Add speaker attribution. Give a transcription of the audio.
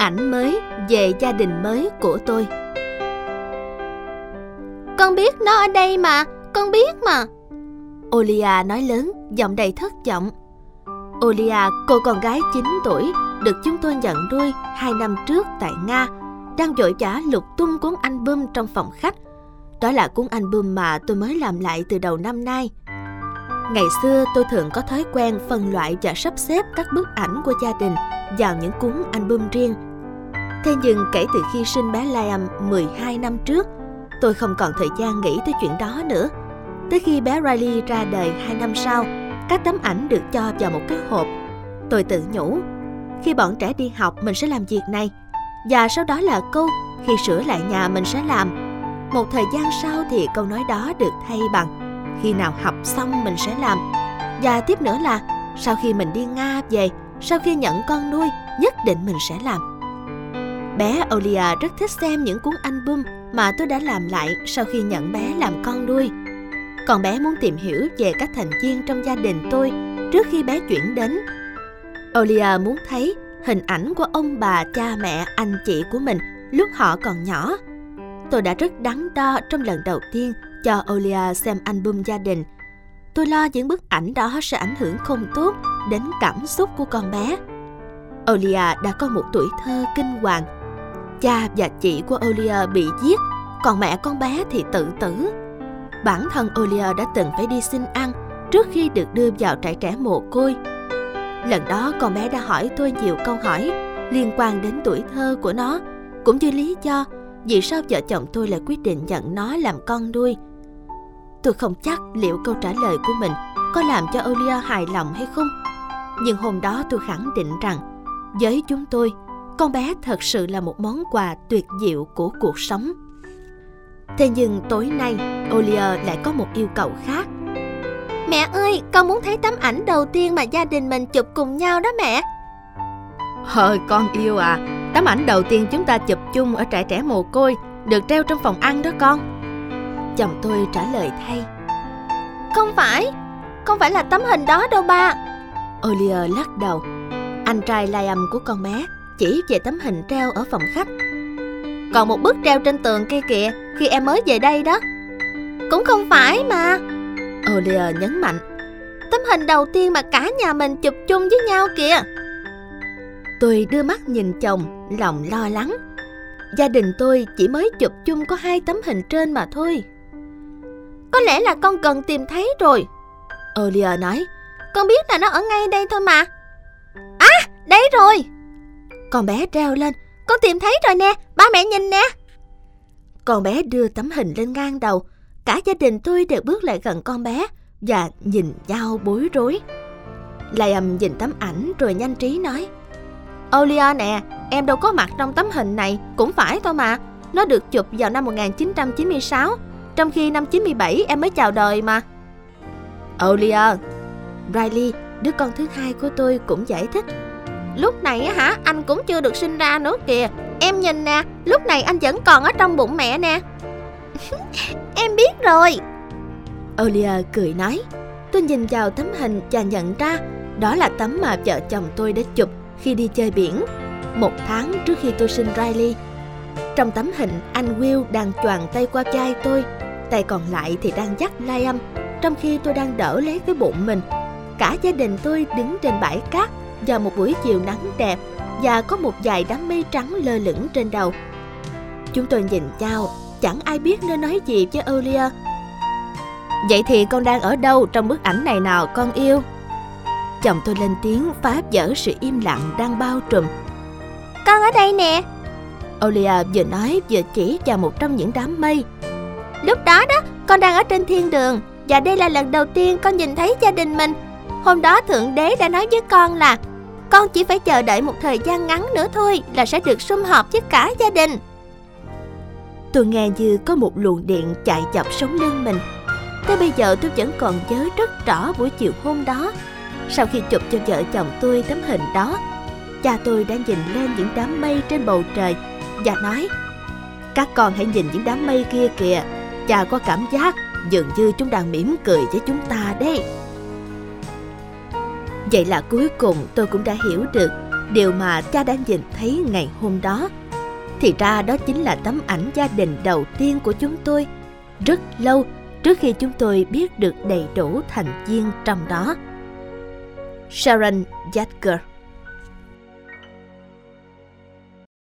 Speaker 1: ảnh mới về gia đình mới của tôi.
Speaker 2: Con biết nó ở đây mà, con biết mà.
Speaker 1: Olia nói lớn, giọng đầy thất vọng. Olia, cô con gái 9 tuổi, được chúng tôi nhận nuôi 2 năm trước tại Nga, đang vội vã lục tung cuốn album trong phòng khách. Đó là cuốn album mà tôi mới làm lại từ đầu năm nay. Ngày xưa tôi thường có thói quen phân loại và sắp xếp các bức ảnh của gia đình vào những cuốn album riêng. Thế nhưng kể từ khi sinh bé Liam 12 năm trước, tôi không còn thời gian nghĩ tới chuyện đó nữa. Tới khi bé Riley ra đời 2 năm sau, các tấm ảnh được cho vào một cái hộp. Tôi tự nhủ, khi bọn trẻ đi học mình sẽ làm việc này, và sau đó là câu khi sửa lại nhà mình sẽ làm. Một thời gian sau thì câu nói đó được thay bằng khi nào học xong mình sẽ làm. Và tiếp nữa là sau khi mình đi Nga về, sau khi nhận con nuôi, nhất định mình sẽ làm. Bé Olia rất thích xem những cuốn album mà tôi đã làm lại sau khi nhận bé làm con nuôi. Còn bé muốn tìm hiểu về các thành viên trong gia đình tôi trước khi bé chuyển đến. Olia muốn thấy hình ảnh của ông bà, cha mẹ, anh chị của mình lúc họ còn nhỏ. Tôi đã rất đắn đo trong lần đầu tiên cho Olia xem album gia đình. Tôi lo những bức ảnh đó sẽ ảnh hưởng không tốt đến cảm xúc của con bé. Olia đã có một tuổi thơ kinh hoàng. Cha và chị của Olia bị giết, còn mẹ con bé thì tự tử. Bản thân Olia đã từng phải đi xin ăn trước khi được đưa vào trại trẻ mồ côi. Lần đó con bé đã hỏi tôi nhiều câu hỏi liên quan đến tuổi thơ của nó, cũng như lý do vì sao vợ chồng tôi lại quyết định nhận nó làm con nuôi. Tôi không chắc liệu câu trả lời của mình có làm cho Olia hài lòng hay không, nhưng hôm đó tôi khẳng định rằng với chúng tôi, con bé thật sự là một món quà tuyệt diệu của cuộc sống. Thế nhưng tối nay, Olia lại có một yêu cầu khác.
Speaker 2: Mẹ ơi, con muốn thấy tấm ảnh đầu tiên mà gia đình mình chụp cùng nhau đó mẹ.
Speaker 1: Con yêu à, tấm ảnh đầu tiên chúng ta chụp chung ở trại trẻ mồ côi được treo trong phòng ăn đó con. Chồng tôi trả lời thay.
Speaker 2: Không phải là tấm hình đó đâu ba.
Speaker 1: Olia lắc đầu. Anh trai Liam của con bé chỉ về tấm hình treo ở phòng khách.
Speaker 2: Còn một bức treo trên tường kia kìa, khi em mới về đây đó. Cũng không phải mà.
Speaker 1: Olia nhấn mạnh.
Speaker 2: Tấm hình đầu tiên mà cả nhà mình chụp chung với nhau kìa.
Speaker 1: Tôi đưa mắt nhìn chồng, lòng lo lắng. Gia đình tôi chỉ mới chụp chung có 2 tấm hình trên mà thôi.
Speaker 2: Có lẽ là con cần tìm thấy rồi,
Speaker 1: Olia nói.
Speaker 2: Con biết là nó ở ngay đây thôi mà. À, đấy rồi.
Speaker 1: Con bé reo lên.
Speaker 2: Con tìm thấy rồi nè, ba mẹ nhìn nè.
Speaker 1: Con bé đưa tấm hình lên ngang đầu. Cả gia đình tôi đều bước lại gần con bé và nhìn nhau bối rối. Liam nhìn tấm ảnh rồi nhanh trí nói.
Speaker 2: Olia nè, em đâu có mặt trong tấm hình này, cũng phải thôi mà. Nó được chụp vào năm 1996, trong khi năm 97 em mới chào đời mà.
Speaker 1: Olia, Riley, đứa con thứ hai của tôi cũng giải thích.
Speaker 2: Lúc này á hả, anh cũng chưa được sinh ra nữa kìa. Em nhìn nè, lúc này anh vẫn còn ở trong bụng mẹ nè. Em biết rồi,
Speaker 1: Olia cười nói. Tôi nhìn vào tấm hình và nhận ra đó là tấm mà vợ chồng tôi đã chụp khi đi chơi biển 1 tháng trước khi tôi sinh Riley. Trong tấm hình, anh Will đang choàng tay qua vai tôi, tay còn lại thì đang dắt Liam, trong khi tôi đang đỡ lấy cái bụng mình. Cả gia đình tôi đứng trên bãi cát vào một buổi chiều nắng đẹp và có một vài đám mây trắng lơ lửng trên đầu. Chúng tôi nhìn nhau, chẳng ai biết nên nói gì với Olia. Vậy thì con đang ở đâu trong bức ảnh này nào con yêu? Chồng tôi lên tiếng phá vỡ sự im lặng đang bao trùm.
Speaker 2: Con ở đây nè.
Speaker 1: Olia vừa nói vừa chỉ vào một trong những đám mây.
Speaker 2: Lúc đó đó, con đang ở trên thiên đường, và đây là lần đầu tiên con nhìn thấy gia đình mình. Hôm đó Thượng Đế đã nói với con là con chỉ phải chờ đợi một thời gian ngắn nữa thôi là sẽ được sum họp với cả gia đình.
Speaker 1: Tôi nghe như có một luồng điện chạy dọc sống lưng mình. Tới bây giờ tôi vẫn còn nhớ rất rõ buổi chiều hôm đó. Sau khi chụp cho vợ chồng tôi tấm hình đó, cha tôi đã nhìn lên những đám mây trên bầu trời và nói: các con hãy nhìn những đám mây kia kìa, cha có cảm giác dường như chúng đang mỉm cười với chúng ta đấy. Vậy là cuối cùng tôi cũng đã hiểu được điều mà cha đã nhìn thấy ngày hôm đó. Thì ra đó chính là tấm ảnh gia đình đầu tiên của chúng tôi, rất lâu trước khi chúng tôi biết được đầy đủ thành viên trong đó. Sharon Yadgar.